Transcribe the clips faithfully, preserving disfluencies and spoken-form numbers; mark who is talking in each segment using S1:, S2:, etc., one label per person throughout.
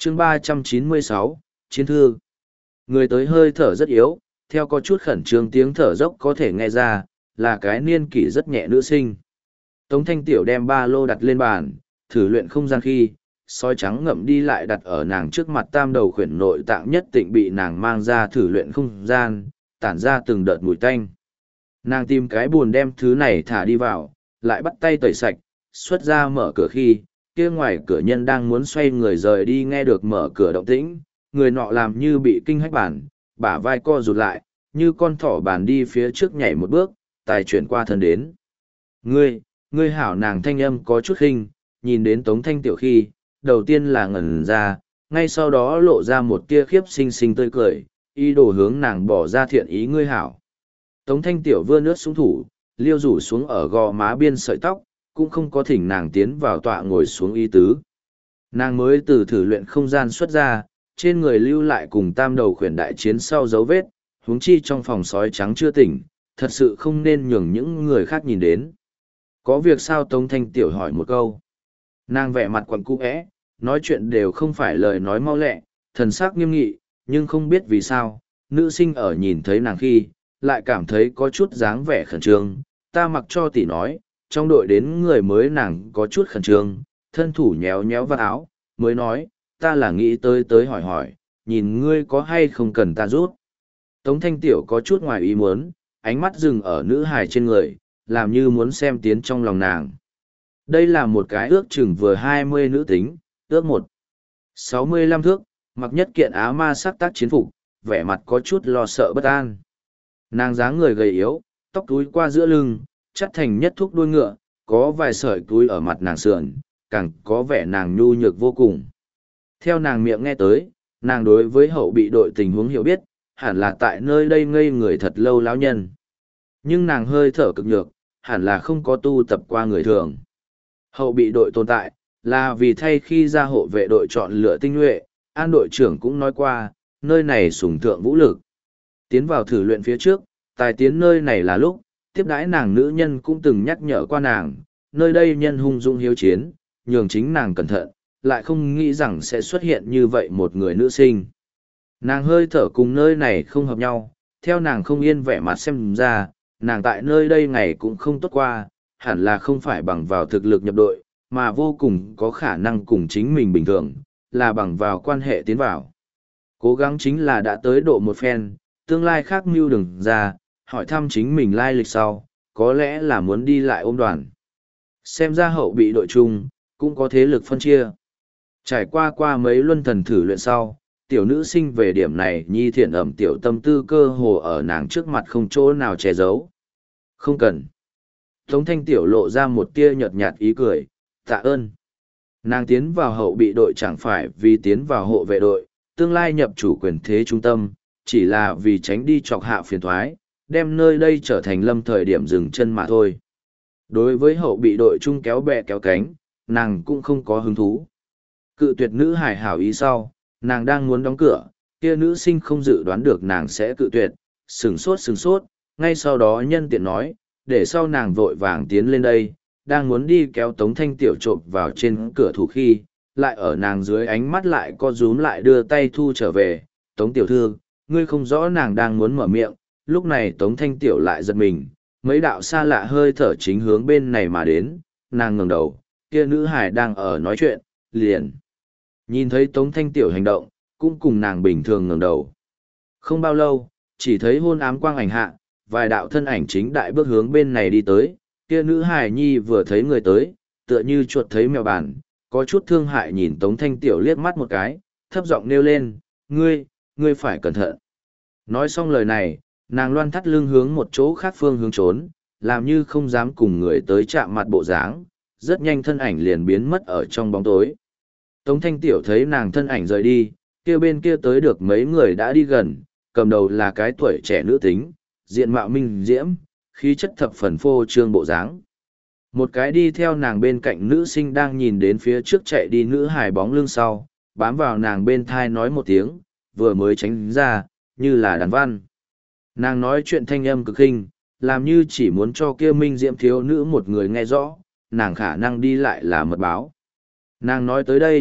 S1: chương ba trăm chín mươi sáu, Chiến thư. Người tới hơi thở rất yếu, theo có chút khẩn trương tiếng thở dốc có thể nghe ra, là cái niên kỷ rất nhẹ nữ sinh. Tống Thanh Tiểu đem ba lô đặt lên bàn, thử luyện không gian khi, sói trắng ngậm đi lại đặt ở nàng trước mặt tam đầu khuyển nội tạng nhất tịnh bị nàng mang ra thử luyện không gian, tản ra từng đợt mùi tanh. Nàng tìm cái buồn đem thứ này thả đi vào, lại bắt tay tẩy sạch, xuất ra mở cửa khi, kia ngoài cửa nhân đang muốn xoay người rời đi nghe được mở cửa động tĩnh, người nọ làm như bị kinh hách bản, bả vai co rụt lại, như con thỏ bàn đi phía trước nhảy một bước, tài chuyển qua thân đến. Ngươi, ngươi hảo nàng thanh âm có chút khinh, nhìn đến Tống Thanh Tiểu khi, đầu tiên là ngẩn ra, ngay sau đó lộ ra một tia khiếp xinh xinh tươi cười, ý đồ hướng nàng bỏ ra thiện ý ngươi hảo. Tống Thanh Tiểu vươn nước xuống thủ, liêu rủ xuống ở gò má biên sợi tóc, cũng không có thỉnh nàng tiến vào tọa ngồi xuống y tứ. Nàng mới từ thử luyện không gian xuất ra, trên người lưu lại cùng tam đầu khuyển đại chiến sau dấu vết, huống chi trong phòng sói trắng chưa tỉnh, thật sự không nên nhường những người khác nhìn đến. Có việc sao Tống Thanh Tiểu hỏi một câu. Nàng vẻ mặt quặn cũ ẽ, nói chuyện đều không phải lời nói mau lẹ, thần sắc nghiêm nghị, nhưng không biết vì sao, nữ sinh ở nhìn thấy nàng khi, lại cảm thấy có chút dáng vẻ khẩn trương. Ta mặc cho tỷ nói, trong đội đến người mới nàng có chút khẩn trương, thân thủ nhéo nhéo vào áo, mới nói, ta là nghĩ tới tới hỏi hỏi, nhìn ngươi có hay không cần ta giúp. Tống Thanh Tiểu có chút ngoài ý muốn, ánh mắt dừng ở nữ hài trên người, làm như muốn xem tiến trong lòng nàng. Đây là một cái ước chừng vừa hai mươi nữ tính, ước một sáu mươi lăm thước, mặc nhất kiện áo ma sắc tác chiến phục, vẻ mặt có chút lo sợ bất an. Nàng dáng người gầy yếu, tóc túi qua giữa lưng, chắt thành nhất thúc đuôi ngựa, có vài sợi túi ở mặt nàng sườn, càng có vẻ nàng nhu nhược vô cùng. Theo nàng miệng nghe tới, nàng đối với hậu bị đội tình huống hiểu biết, hẳn là tại nơi đây ngây người thật lâu lão nhân. Nhưng nàng hơi thở cực nhược, hẳn là không có tu tập qua người thường. Hậu bị đội tồn tại, là vì thay khi ra hộ vệ đội chọn lựa tinh nhuệ, An đội trưởng cũng nói qua, nơi này sủng thượng vũ lực. Tiến vào thử luyện phía trước, tài tiến nơi này là lúc, tiếp đãi nàng nữ nhân cũng từng nhắc nhở qua nàng, nơi đây nhân hung dung hiếu chiến, nhường chính nàng cẩn thận, lại không nghĩ rằng sẽ xuất hiện như vậy một người nữ sinh. Nàng hơi thở cùng nơi này không hợp nhau, theo nàng không yên vẻ mặt xem ra, nàng tại nơi đây ngày cũng không tốt qua, hẳn là không phải bằng vào thực lực nhập đội, mà vô cùng có khả năng cùng chính mình bình thường, là bằng vào quan hệ tiến vào. Cố gắng chính là đã tới độ một phen, tương lai khác mưu đừng ra, hỏi thăm chính mình lai lịch sau, có lẽ là muốn đi lại ôm đoàn. Xem ra hậu bị đội chung, cũng có thế lực phân chia. Trải qua qua mấy luân thần thử luyện sau, tiểu nữ sinh về điểm này nhi thiện ẩm tiểu tâm tư cơ hồ ở nàng trước mặt không chỗ nào che giấu. Không cần. Tống Thanh Tiểu lộ ra một tia nhợt nhạt ý cười, tạ ơn. Nàng tiến vào hậu bị đội chẳng phải vì tiến vào hộ vệ đội, tương lai nhập chủ quyền thế trung tâm, chỉ là vì tránh đi chọc hạ phiền thoái, đem nơi đây trở thành lâm thời điểm dừng chân mà thôi. Đối với hậu bị đội chung kéo bè kéo cánh, nàng cũng không có hứng thú. Cự tuyệt nữ hải hảo ý sau, nàng đang muốn đóng cửa, kia nữ sinh không dự đoán được nàng sẽ cự tuyệt, sừng sốt sừng sốt, ngay sau đó nhân tiện nói, để sau nàng vội vàng tiến lên đây, đang muốn đi kéo Tống Thanh Tiểu trộm vào trên cửa thủ khi, lại ở nàng dưới ánh mắt lại co rúm lại đưa tay thu trở về, Tống Tiểu Thư, ngươi không rõ nàng đang muốn mở miệng, lúc này Tống Thanh Tiểu lại giật mình, mấy đạo xa lạ hơi thở chính hướng bên này mà đến, nàng ngẩng đầu, kia nữ hải đang ở nói chuyện, liền. Nhìn thấy Tống Thanh Tiểu hành động, cũng cùng nàng bình thường ngẩng đầu. Không bao lâu, chỉ thấy hôn ám quang ảnh hạ, vài đạo thân ảnh chính đại bước hướng bên này đi tới, kia nữ hải nhi vừa thấy người tới, tựa như chuột thấy mèo bàn, có chút thương hại nhìn Tống Thanh Tiểu liếc mắt một cái, thấp giọng nêu lên, ngươi, ngươi phải cẩn thận. Nói xong lời này, nàng loan thắt lưng hướng một chỗ khác phương hướng trốn, làm như không dám cùng người tới chạm mặt bộ dáng, rất nhanh thân ảnh liền biến mất ở trong bóng tối. Tống Thanh Tiểu thấy nàng thân ảnh rời đi, kia bên kia tới được mấy người đã đi gần, cầm đầu là cái tuổi trẻ nữ tính, diện mạo minh diễm, khí chất thập phần phô trương bộ dáng. Một cái đi theo nàng bên cạnh nữ sinh đang nhìn đến phía trước chạy đi nữ hài bóng lưng sau, bám vào nàng bên thai nói một tiếng, vừa mới tránh ra, như là đàn văn. Nàng nói chuyện thanh âm cực hình, làm như chỉ muốn cho kia minh diễm thiếu nữ một người nghe rõ, nàng khả năng đi lại là mật báo. Nàng nói tới đây,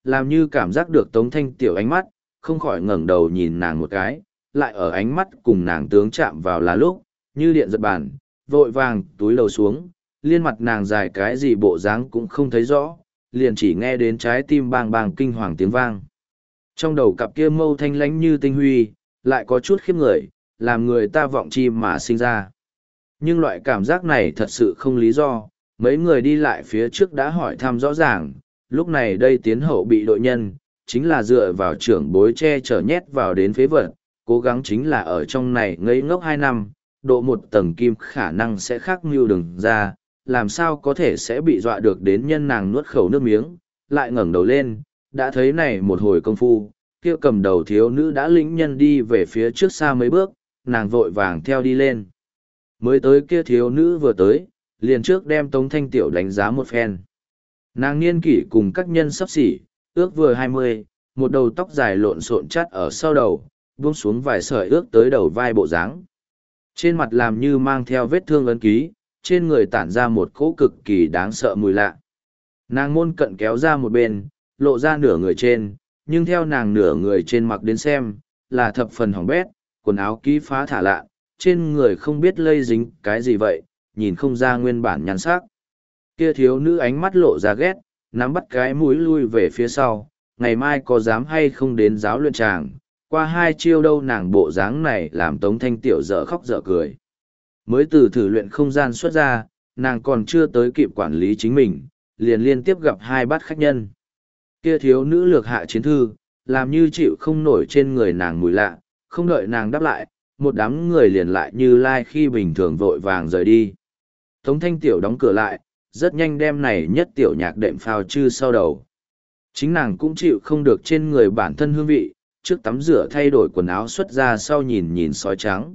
S1: làm như cảm giác được Tống Thanh Tiểu ánh mắt, không khỏi ngẩng đầu nhìn nàng một cái, lại ở ánh mắt cùng nàng tướng chạm vào là lúc, như điện giật bàn, vội vàng túi lầu xuống, liên mặt nàng dài cái gì bộ dáng cũng không thấy rõ, liền chỉ nghe đến trái tim bang bang kinh hoàng tiếng vang. Trong đầu cặp kia mâu thanh lánh như tinh huy, lại có chút khiếp người, làm người ta vọng chi mà sinh ra. Nhưng loại cảm giác này thật sự không lý do, mấy người đi lại phía trước đã hỏi thăm rõ ràng, lúc này đây tiến hậu bị đội nhân, chính là dựa vào trưởng bối che chở nhét vào đến phế vật, cố gắng chính là ở trong này ngây ngốc hai năm, độ một tầng kim khả năng sẽ khác mưu đừng ra, làm sao có thể sẽ bị dọa được đến nhân nàng nuốt khẩu nước miếng, lại ngẩng đầu lên, đã thấy này một hồi công phu, kia cầm đầu thiếu nữ đã lĩnh nhân đi về phía trước xa mấy bước, nàng vội vàng theo đi lên. Mới tới kia thiếu nữ vừa tới, liền trước đem Tống Thanh Tiểu đánh giá một phen. Nàng niên kỷ cùng các nhân sắp xỉ, ước vừa hai mươi, một đầu tóc dài lộn xộn chắt ở sau đầu, buông xuống vài sợi ước tới đầu vai bộ dáng. Trên mặt làm như mang theo vết thương ấn ký, trên người tản ra một cỗ cực kỳ đáng sợ mùi lạ. Nàng môn cận kéo ra một bên, lộ ra nửa người trên, nhưng theo nàng nửa người trên mặc đến xem, là thập phần hỏng bét, quần áo ký phá thả lạ, trên người không biết lây dính cái gì vậy, nhìn không ra nguyên bản nhan sắc. Kia thiếu nữ ánh mắt lộ ra ghét, nắm bắt cái mũi lui về phía sau, ngày mai có dám hay không đến giáo luyện tràng, qua hai chiêu đâu nàng bộ dáng này làm Tống Thanh Tiểu dở khóc dở cười. Mới từ thử luyện không gian xuất ra, nàng còn chưa tới kịp quản lý chính mình, liền liên tiếp gặp hai bát khách nhân. Kia thiếu nữ lược hạ chiến thư, làm như chịu không nổi trên người nàng mùi lạ, không đợi nàng đáp lại, một đám người liền lại như lai khi bình thường vội vàng rời đi. Tống Thanh Tiểu đóng cửa lại, rất nhanh đem này nhất tiểu nhạc đệm phao chư sau đầu. Chính nàng cũng chịu không được trên người bản thân hương vị, trước tắm rửa thay đổi quần áo xuất ra sau nhìn nhìn sói trắng.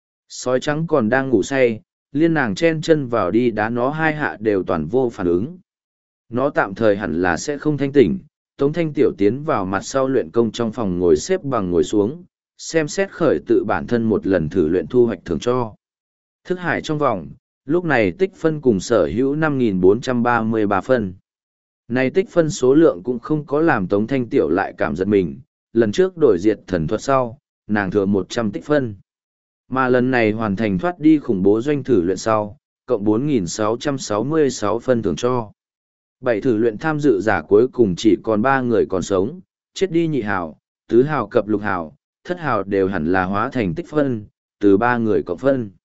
S1: Sói trắng còn đang ngủ say, liên nàng chen chân vào đi đá nó hai hạ đều toàn vô phản ứng. Nó tạm thời hẳn là sẽ không thanh tỉnh, Tống Thanh Tiểu tiến vào mặt sau luyện công trong phòng ngồi xếp bằng ngồi xuống, xem xét khởi tự bản thân một lần thử luyện thu hoạch thường cho. Thức hải trong vòng, lúc này tích phân cùng sở hữu năm nghìn bốn trăm ba mươi ba phân. Này tích phân số lượng cũng không có làm Tống Thanh Tiểu lại cảm giật mình, lần trước đổi diệt thần thuật sau, nàng thừa một trăm tích phân. Mà lần này hoàn thành thoát đi khủng bố doanh thử luyện sau, cộng bốn nghìn sáu trăm sáu mươi sáu phân thưởng cho. Bảy thử luyện tham dự giả cuối cùng chỉ còn ba người còn sống, chết đi nhị hào, tứ hào cập lục hào, thất hào đều hẳn là hóa thành tích phân, từ ba người cộng phân.